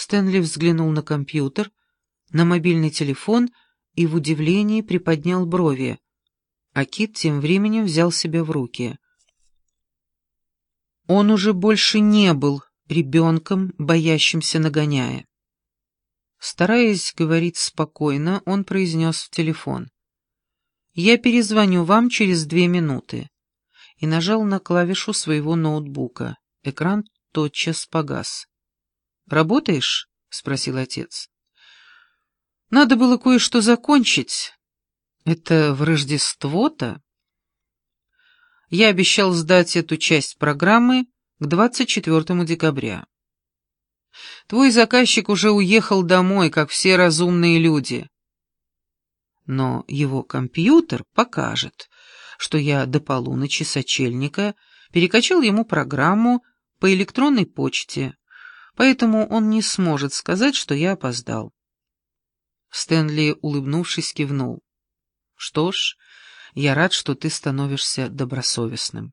Стэнли взглянул на компьютер, на мобильный телефон и в удивлении приподнял брови, а Кит тем временем взял себя в руки. Он уже больше не был ребенком, боящимся нагоняя. Стараясь говорить спокойно, он произнес в телефон: «Я перезвоню вам через 2 минуты», и нажал на клавишу своего ноутбука. Экран тотчас погас. «Работаешь?» — спросил отец. «Надо было кое-что закончить. Это в Рождество-то?» «Я обещал сдать эту часть программы к 24 декабря. Твой заказчик уже уехал домой, как все разумные люди. Но его компьютер покажет, что я до полуночи сочельника перекачал ему программу по электронной почте, поэтому он не сможет сказать, что я опоздал». Стэнли, улыбнувшись, кивнул. «Что ж, я рад, что ты становишься добросовестным».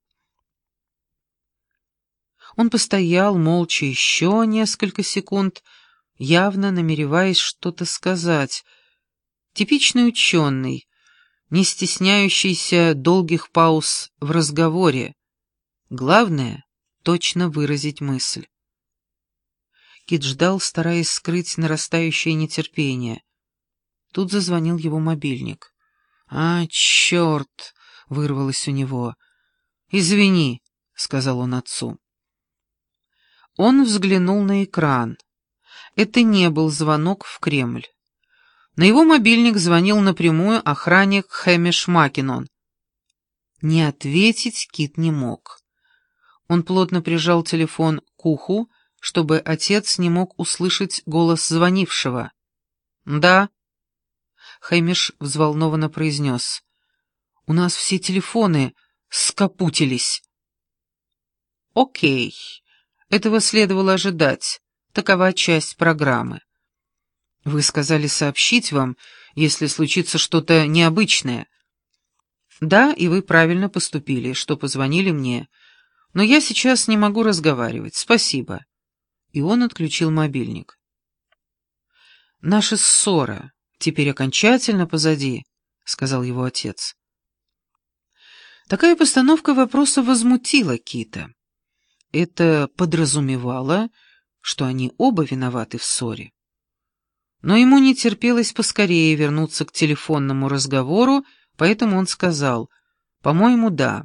Он постоял молча еще несколько секунд, явно намереваясь что-то сказать. Типичный ученый, не стесняющийся долгих пауз в разговоре. Главное — точно выразить мысль. Кит ждал, стараясь скрыть нарастающее нетерпение. Тут зазвонил его мобильник. «А, черт!» — вырвалось у него. «Извини», — сказал он отцу. Он взглянул на экран. Это не был звонок в Кремль. На его мобильник звонил напрямую охранник Хэмиш Маккинон. Не ответить Кит не мог. Он плотно прижал телефон к уху, чтобы отец не мог услышать голос звонившего. «Да», — Хэмиш взволнованно произнес. «У нас все телефоны скопутились». «Окей, этого следовало ожидать. Такова часть программы. Вы сказали сообщить вам, если случится что-то необычное. Да, и вы правильно поступили, что позвонили мне, но я сейчас не могу разговаривать. Спасибо». И он отключил мобильник. «Наша ссора теперь окончательно позади», — сказал его отец. Такая постановка вопроса возмутила Кита. Это подразумевало, что они оба виноваты в ссоре. Но ему не терпелось поскорее вернуться к телефонному разговору, поэтому он сказал: «По-моему, да».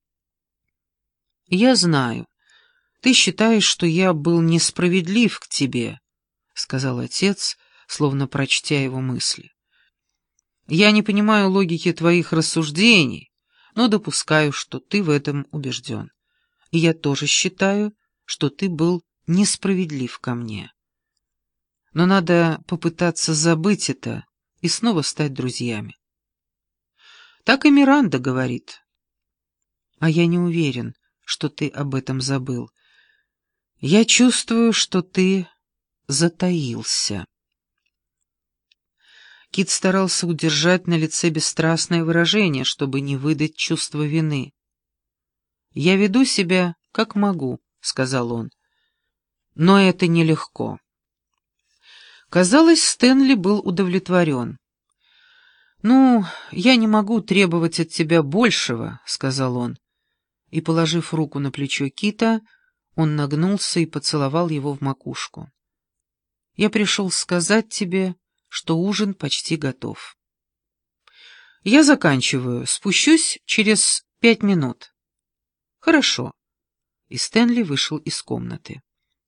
«Я знаю. Ты считаешь, что я был несправедлив к тебе», — сказал отец, словно прочтя его мысли. «Я не понимаю логики твоих рассуждений, но допускаю, что ты в этом убежден. И я тоже считаю, что ты был несправедлив ко мне. Но надо попытаться забыть это и снова стать друзьями». Так и Миранда говорит. А я не уверен, что ты об этом забыл. Я чувствую, что ты затаился. Кит старался удержать на лице бесстрастное выражение, чтобы не выдать чувство вины. «Я веду себя, как могу», — сказал он. «Но это нелегко». Казалось, Стэнли был удовлетворен. «Ну, я не могу требовать от тебя большего», — сказал он. И, положив руку на плечо Кита, он нагнулся и поцеловал его в макушку. «Я пришел сказать тебе, что ужин почти готов. Я заканчиваю, спущусь через 5 минут». «Хорошо». И Стэнли вышел из комнаты.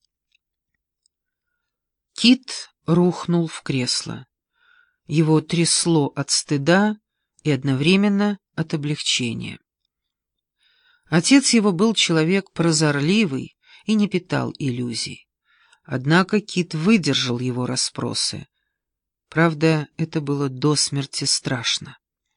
Кит рухнул в кресло. Его трясло от стыда и одновременно от облегчения. Отец его был человек прозорливый и не питал иллюзий. Однако Кит выдержал его расспросы. Правда, это было до смерти страшно.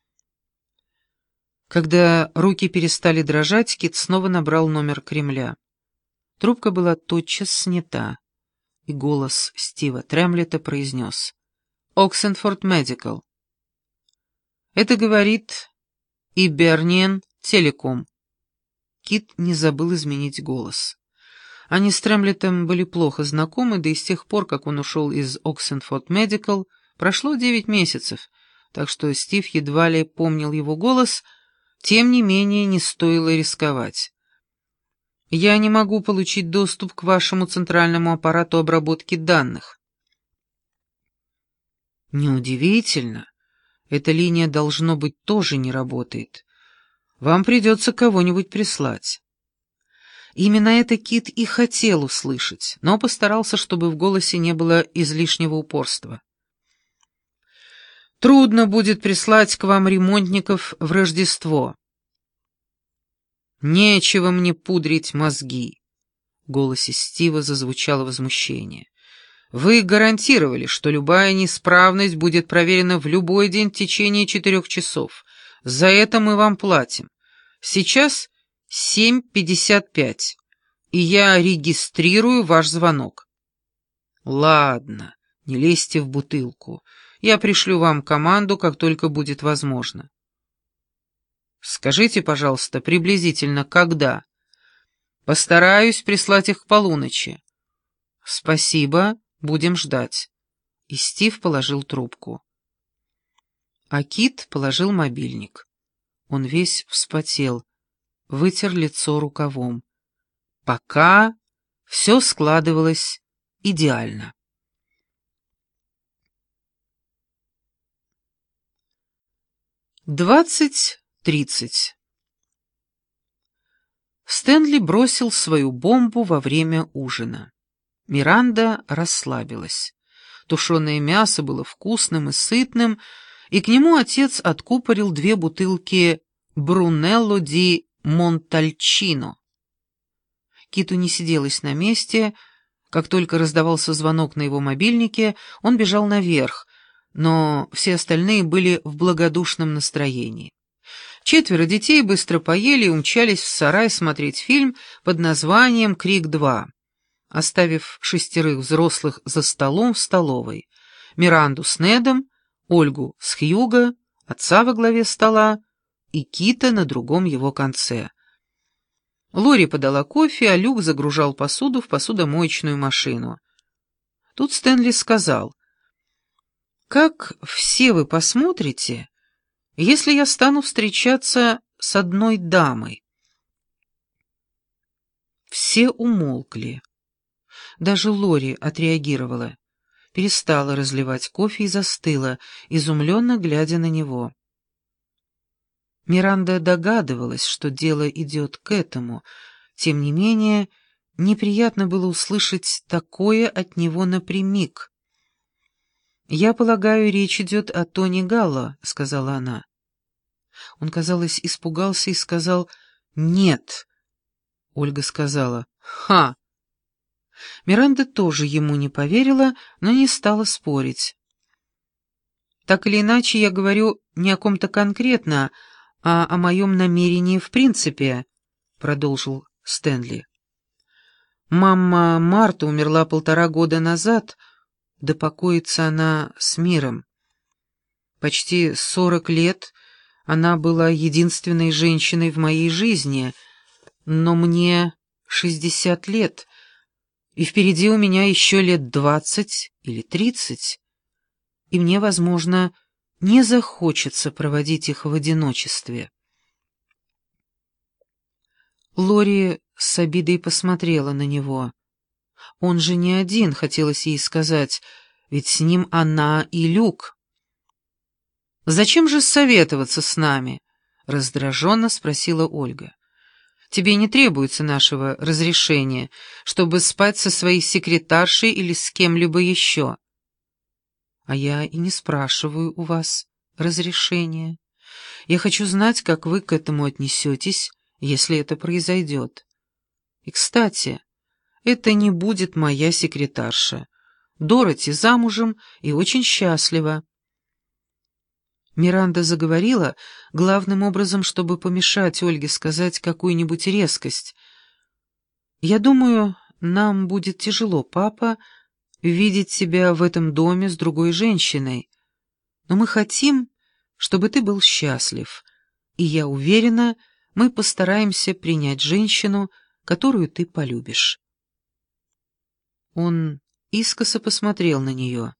Когда руки перестали дрожать, Кит снова набрал номер Кремля. Трубка была тотчас снята, и голос Стива Тремлета произнес: «Оксенфорд Медикал». «Это говорит Иберниен Телеком». Кит не забыл изменить голос. Они с Тремлетом были плохо знакомы, да и с тех пор, как он ушел из Оксенфорд Медикал, прошло 9 месяцев, так что Стив едва ли помнил его голос, тем не менее не стоило рисковать. «Я не могу получить доступ к вашему центральному аппарату обработки данных». «Неудивительно. Эта линия, должно быть, тоже не работает. Вам придется кого-нибудь прислать». Именно это Кит и хотел услышать, но постарался, чтобы в голосе не было излишнего упорства. «Трудно будет прислать к вам ремонтников в Рождество». «Нечего мне пудрить мозги», — в голосе Стива зазвучало возмущение. «Вы гарантировали, что любая неисправность будет проверена в любой день в течение 4 часов. За это мы вам платим. Сейчас 7:55, и я регистрирую ваш звонок». «Ладно, не лезьте в бутылку. Я пришлю вам команду, как только будет возможно». «Скажите, пожалуйста, приблизительно когда?» «Постараюсь прислать их к полуночи». «Спасибо, будем ждать». И Стив положил трубку. А Кит положил мобильник. Он весь вспотел, вытер лицо рукавом. Пока все складывалось идеально. 20:30. Стэнли бросил свою бомбу во время ужина. Миранда расслабилась. Тушеное мясо было вкусным и сытным, и к нему отец откупорил 2 бутылки Брунелло ди Монтальчино. Киту не сиделось на месте. Как только раздавался звонок на его мобильнике, он бежал наверх, но все остальные были в благодушном настроении. 4 детей быстро поели и умчались в сарай смотреть фильм под названием «Крик 2», оставив 6 взрослых за столом в столовой: Миранду с Недом, Ольгу с Хьюго, отца во главе стола и Кита на другом его конце. Лори подала кофе, а Люк загружал посуду в посудомоечную машину. Тут Стэнли сказал: «Как все вы посмотрите, если я стану встречаться с одной дамой?» Все умолкли. Даже Лори отреагировала, перестала разливать кофе и застыла, изумленно глядя на него. Миранда догадывалась, что дело идет к этому, тем не менее неприятно было услышать такое от него напрямик. «Я полагаю, речь идет о Тони Галло», — сказала она. Он, казалось, испугался и сказал «нет». Ольга сказала «ха». Миранда тоже ему не поверила, но не стала спорить. «Так или иначе, я говорю не о ком-то конкретно, а о моем намерении в принципе», — продолжил Стэнли. «Мама Марта умерла 1,5 года назад, да покоится она с миром. Почти 40 лет она была единственной женщиной в моей жизни, но мне 60 лет, и впереди у меня еще лет 20 или 30, и мне, возможно, не захочется проводить их в одиночестве». Лори с обидой посмотрела на него. Он же не один, хотелось ей сказать, ведь с ним она и Люк. «Зачем же советоваться с нами?» — раздраженно спросила Ольга. «Тебе не требуется нашего разрешения, чтобы спать со своей секретаршей или с кем-либо еще». «А я и не спрашиваю у вас разрешения. Я хочу знать, как вы к этому отнесетесь, если это произойдет. И, кстати, это не будет моя секретарша. Дороти замужем и очень счастлива». Миранда заговорила, главным образом, чтобы помешать Ольге сказать какую-нибудь резкость. «Я думаю, нам будет тяжело, папа, видеть себя в этом доме с другой женщиной. Но мы хотим, чтобы ты был счастлив, и я уверена, мы постараемся принять женщину, которую ты полюбишь». Он искоса посмотрел на нее.